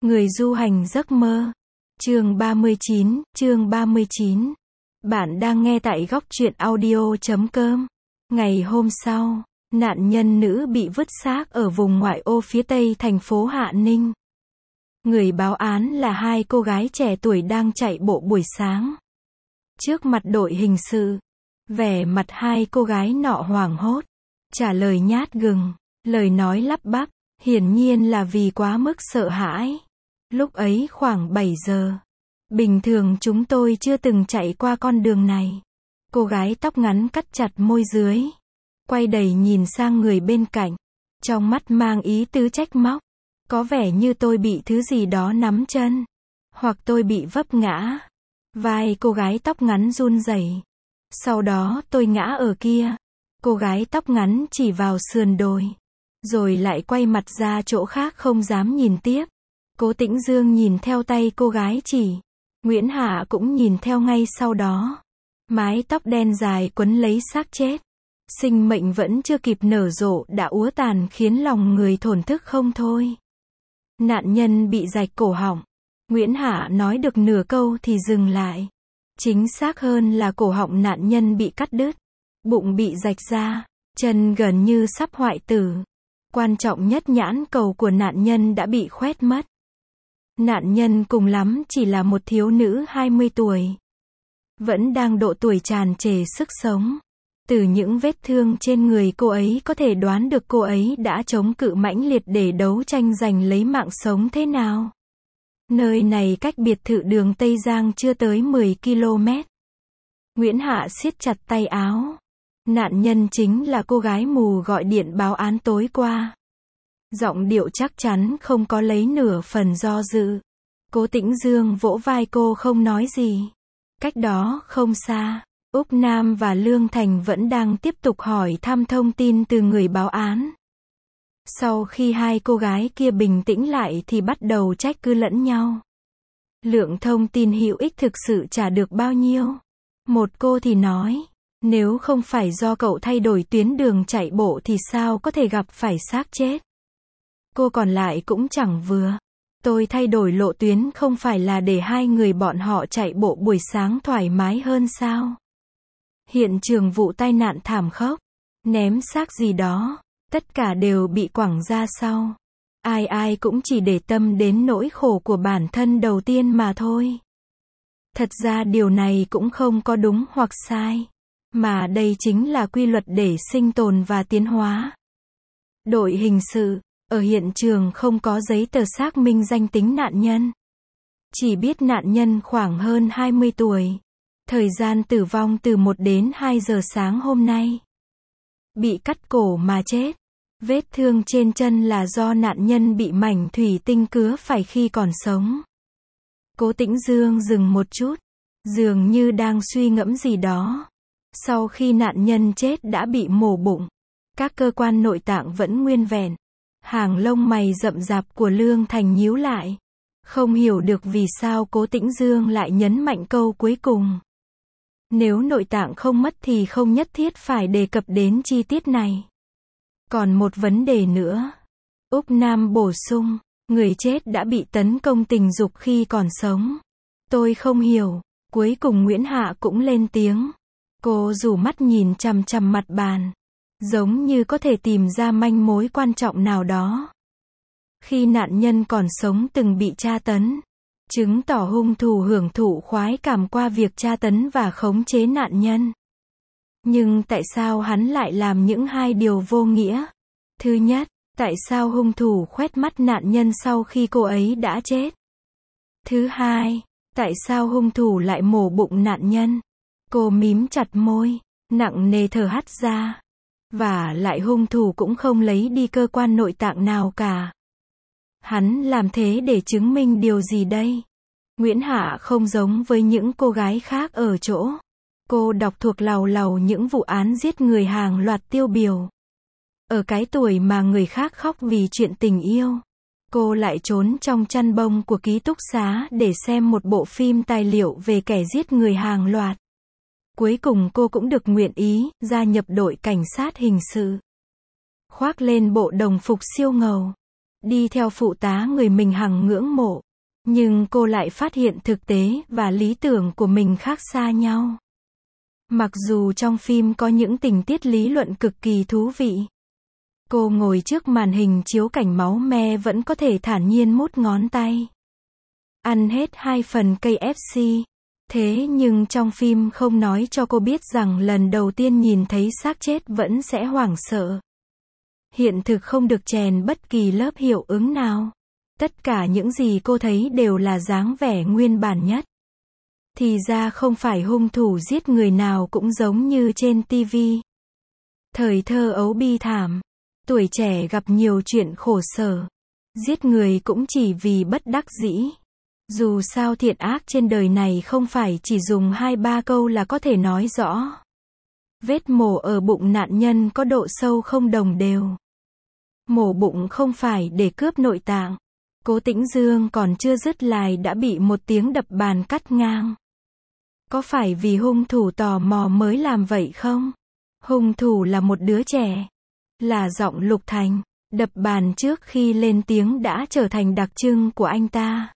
Người du hành giấc mơ. Chương 39. Bạn đang nghe tại góc truyện audio.com. Ngày hôm sau, nạn nhân nữ bị vứt xác ở vùng ngoại ô phía tây thành phố Hạ Ninh. Người báo án là hai cô gái trẻ tuổi đang chạy bộ buổi sáng. Trước mặt đội hình sự, vẻ mặt hai cô gái nọ hoảng hốt, trả lời nhát gừng, lời nói lắp bắp, hiển nhiên là vì quá mức sợ hãi. Lúc ấy khoảng 7 giờ. Bình thường chúng tôi chưa từng chạy qua con đường này. Cô gái tóc ngắn cắt chặt môi dưới, quay đầy nhìn sang người bên cạnh, trong mắt mang ý tứ trách móc. Có vẻ như tôi bị thứ gì đó nắm chân, hoặc tôi bị vấp ngã. Vai cô gái tóc ngắn run rẩy. Sau đó tôi ngã ở kia. Cô gái tóc ngắn chỉ vào sườn đồi, rồi lại quay mặt ra chỗ khác không dám nhìn tiếp. Cố Tĩnh Dương nhìn theo tay cô gái chỉ. Nguyễn Hạ cũng nhìn theo ngay sau đó. Mái tóc đen dài quấn lấy xác chết. Sinh mệnh vẫn chưa kịp nở rộ đã úa tàn khiến lòng người thổn thức không thôi. Nạn nhân bị rạch cổ họng. Nguyễn Hạ nói được nửa câu thì dừng lại. Chính xác hơn là cổ họng nạn nhân bị cắt đứt. Bụng bị rạch ra. Chân gần như sắp hoại tử. Quan trọng nhất, nhãn cầu của nạn nhân đã bị khoét mất. Nạn nhân cùng lắm chỉ là một thiếu nữ 20 tuổi. Vẫn đang độ tuổi tràn trề sức sống. Từ những vết thương trên người cô ấy có thể đoán được cô ấy đã chống cự mãnh liệt để đấu tranh giành lấy mạng sống thế nào. Nơi này cách biệt thự đường Tây Giang chưa tới 10 km. Nguyễn Hạ siết chặt tay áo. Nạn nhân chính là cô gái mù gọi điện báo án tối qua. Giọng điệu chắc chắn không có lấy nửa phần do dự. Cố Tĩnh Dương vỗ vai cô không nói gì. Cách đó không xa, Úc Nam và Lương Thành vẫn đang tiếp tục hỏi thăm thông tin từ người báo án. Sau khi hai cô gái kia bình tĩnh lại thì bắt đầu trách cứ lẫn nhau. Lượng thông tin hữu ích thực sự trả được bao nhiêu? Một cô thì nói, nếu không phải do cậu thay đổi tuyến đường chạy bộ thì sao có thể gặp phải xác chết? Cô còn lại cũng chẳng vừa. Tôi thay đổi lộ tuyến không phải là để hai người bọn họ chạy bộ buổi sáng thoải mái hơn sao? Hiện trường vụ tai nạn thảm khốc, ném xác gì đó, tất cả đều bị quẳng ra sau. Ai ai cũng chỉ để tâm đến nỗi khổ của bản thân đầu tiên mà thôi. Thật ra điều này cũng không có đúng hoặc sai, mà đây chính là quy luật để sinh tồn và tiến hóa. Đội hình sự ở hiện trường không có giấy tờ xác minh danh tính nạn nhân. Chỉ biết nạn nhân khoảng hơn 20 tuổi. Thời gian tử vong từ 1 đến 2 giờ sáng hôm nay. Bị cắt cổ mà chết. Vết thương trên chân là do nạn nhân bị mảnh thủy tinh cứa phải khi còn sống. Cố Tĩnh Dương dừng một chút, dường như đang suy ngẫm gì đó. Sau khi nạn nhân chết đã bị mổ bụng, các cơ quan nội tạng vẫn nguyên vẹn. Hàng lông mày rậm rạp của Lương Thành nhíu lại. Không hiểu được vì sao Cố Tĩnh Dương lại nhấn mạnh câu cuối cùng. Nếu nội tạng không mất thì không nhất thiết phải đề cập đến chi tiết này. Còn một vấn đề nữa. Úc Nam bổ sung, người chết đã bị tấn công tình dục khi còn sống. Tôi không hiểu. Cuối cùng Nguyễn Hạ cũng lên tiếng. Cô rủ mắt nhìn chằm chằm mặt bàn, giống như có thể tìm ra manh mối quan trọng nào đó. Khi nạn nhân còn sống từng bị tra tấn, chứng tỏ hung thủ hưởng thụ khoái cảm qua việc tra tấn và khống chế nạn nhân. Nhưng tại sao hắn lại làm những hai điều vô nghĩa? Thứ nhất, tại sao hung thủ khoét mắt nạn nhân sau khi cô ấy đã chết? Thứ hai, tại sao hung thủ lại mổ bụng nạn nhân? Cô mím chặt môi, nặng nề thở hắt ra. Và lại hung thủ cũng không lấy đi cơ quan nội tạng nào cả. Hắn làm thế để chứng minh điều gì đây? Nguyễn Hạ không giống với những cô gái khác ở chỗ. Cô đọc thuộc làu làu những vụ án giết người hàng loạt tiêu biểu. Ở cái tuổi mà người khác khóc vì chuyện tình yêu, cô lại trốn trong chăn bông của ký túc xá để xem một bộ phim tài liệu về kẻ giết người hàng loạt. Cuối cùng cô cũng được nguyện ý gia nhập đội cảnh sát hình sự. Khoác lên bộ đồng phục siêu ngầu, đi theo phụ tá người mình hằng ngưỡng mộ. Nhưng cô lại phát hiện thực tế và lý tưởng của mình khác xa nhau. Mặc dù trong phim có những tình tiết lý luận cực kỳ thú vị. Cô ngồi trước màn hình chiếu cảnh máu me vẫn có thể thản nhiên mút ngón tay. Ăn hết 2 phần KFC. Thế nhưng trong phim không nói cho cô biết rằng lần đầu tiên nhìn thấy xác chết vẫn sẽ hoảng sợ. Hiện thực không được chèn bất kỳ lớp hiệu ứng nào. Tất cả những gì cô thấy đều là dáng vẻ nguyên bản nhất. Thì ra không phải hung thủ giết người nào cũng giống như trên TV. Thời thơ ấu bi thảm. Tuổi trẻ gặp nhiều chuyện khổ sở. Giết người cũng chỉ vì bất đắc dĩ. Dù sao thiện ác trên đời này không phải chỉ dùng 2-3 câu là có thể nói rõ. Vết mổ ở bụng nạn nhân có độ sâu không đồng đều. Mổ bụng không phải để cướp nội tạng. Cố Tĩnh Dương còn chưa dứt lời đã bị một tiếng đập bàn cắt ngang. Có phải vì hung thủ tò mò mới làm vậy không? Hung thủ là một đứa trẻ. Là giọng Lục Thành. Đập bàn trước khi lên tiếng đã trở thành đặc trưng của anh ta.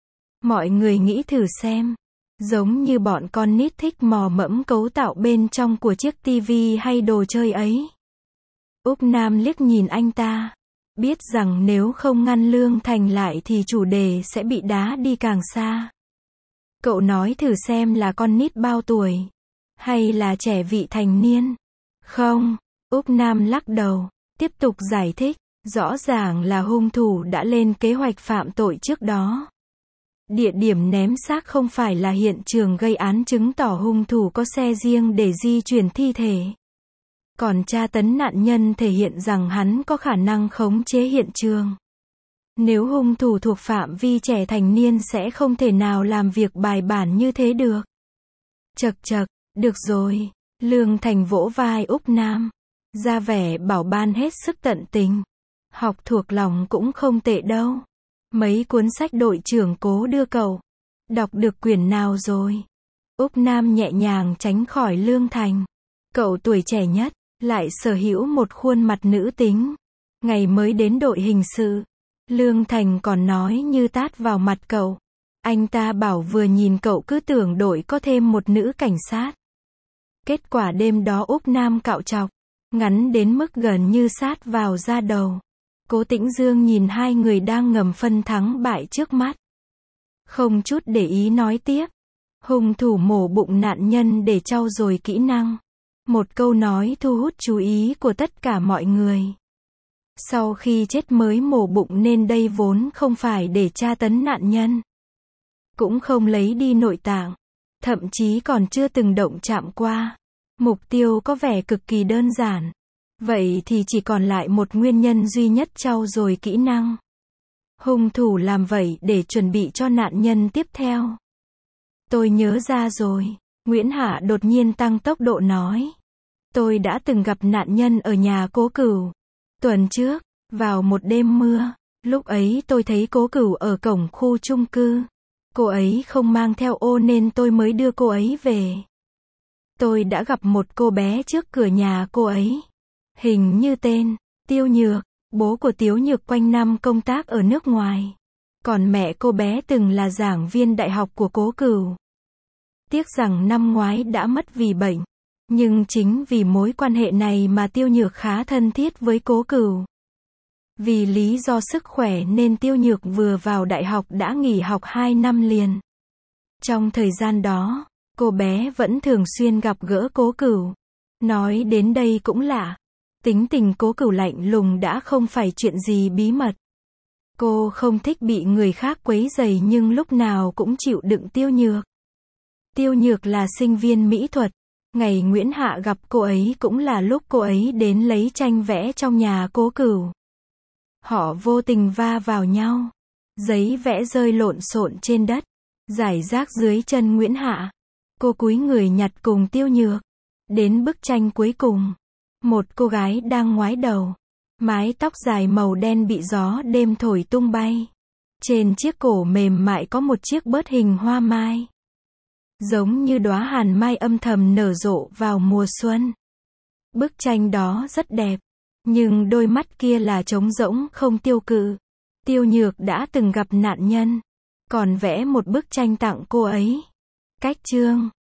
Mọi người nghĩ thử xem. Giống như bọn con nít thích mò mẫm cấu tạo bên trong của chiếc tivi hay đồ chơi ấy. Úc Nam liếc nhìn anh ta. Biết rằng nếu không ngăn Lương Thành lại thì chủ đề sẽ bị đá đi càng xa. Cậu nói thử xem là con nít bao tuổi. Hay là trẻ vị thành niên. Không. Úc Nam lắc đầu. Tiếp tục giải thích. Rõ ràng là hung thủ đã lên kế hoạch phạm tội trước đó. Địa điểm ném xác không phải là hiện trường gây án, chứng tỏ hung thủ có xe riêng để di chuyển thi thể. Còn tra tấn nạn nhân thể hiện rằng hắn có khả năng khống chế hiện trường. Nếu hung thủ thuộc phạm vi trẻ thành niên sẽ không thể nào làm việc bài bản như thế được. Chậc chậc, được rồi. Lương Thành vỗ vai Úc Nam. Ra vẻ bảo ban hết sức tận tình. Học thuộc lòng cũng không tệ đâu. Mấy cuốn sách đội trưởng Cố đưa cậu. Đọc được quyển nào rồi? Úc Nam nhẹ nhàng tránh khỏi Lương Thành. Cậu tuổi trẻ nhất, lại sở hữu một khuôn mặt nữ tính. Ngày mới đến đội hình sự, Lương Thành còn nói như tát vào mặt cậu. Anh ta bảo vừa nhìn cậu cứ tưởng đội có thêm một nữ cảnh sát. Kết quả đêm đó Úc Nam cạo chọc, ngắn đến mức gần như sát vào da đầu. Cố Tĩnh Dương nhìn hai người đang ngầm phân thắng bại trước mắt. Không chút để ý nói tiếp. Hung thủ mổ bụng nạn nhân để trau dồi kỹ năng. Một câu nói thu hút chú ý của tất cả mọi người. Sau khi chết mới mổ bụng nên đây vốn không phải để tra tấn nạn nhân. Cũng không lấy đi nội tạng. Thậm chí còn chưa từng động chạm qua. Mục tiêu có vẻ cực kỳ đơn giản. Vậy thì chỉ còn lại một nguyên nhân duy nhất, trau dồi kỹ năng. Hung thủ làm vậy để chuẩn bị cho nạn nhân tiếp theo. Tôi nhớ ra rồi. Nguyễn Hạ đột nhiên tăng tốc độ nói. Tôi đã từng gặp nạn nhân ở nhà Cố Cửu. Tuần trước, vào một đêm mưa. Lúc ấy tôi thấy Cố Cửu ở cổng khu chung cư. Cô ấy không mang theo ô nên tôi mới đưa cô ấy về. Tôi đã gặp một cô bé trước cửa nhà cô ấy. Hình như tên Tiêu Nhược. Bố của Tiêu Nhược quanh năm công tác ở nước ngoài. Còn mẹ cô bé từng là giảng viên đại học của Cố Cửu. Tiếc rằng năm ngoái đã mất vì bệnh. Nhưng chính vì mối quan hệ này mà Tiêu Nhược khá thân thiết với Cố Cửu. Vì lý do sức khỏe nên Tiêu Nhược vừa vào đại học đã nghỉ học 2 năm liền. Trong thời gian đó, cô bé vẫn thường xuyên gặp gỡ Cố Cửu. Nói đến đây cũng lạ. Tính tình Cố Cửu lạnh lùng đã không phải chuyện gì bí mật. Cô không thích bị người khác quấy rầy nhưng lúc nào cũng chịu đựng Tiêu Nhược. Tiêu Nhược là sinh viên mỹ thuật. Ngày Nguyễn Hạ gặp cô ấy cũng là lúc cô ấy đến lấy tranh vẽ trong nhà Cố Cửu. Họ vô tình va vào nhau. Giấy vẽ rơi lộn xộn trên đất. Rải rác dưới chân Nguyễn Hạ. Cô cúi người nhặt cùng Tiêu Nhược. Đến bức tranh cuối cùng. Một cô gái đang ngoái đầu. Mái tóc dài màu đen bị gió đêm thổi tung bay. Trên chiếc cổ mềm mại có một chiếc bớt hình hoa mai. Giống như đóa hàn mai âm thầm nở rộ vào mùa xuân. Bức tranh đó rất đẹp. Nhưng đôi mắt kia là trống rỗng không tiêu cự. Tiêu Nhược đã từng gặp nạn nhân, còn vẽ một bức tranh tặng cô ấy. Cách chương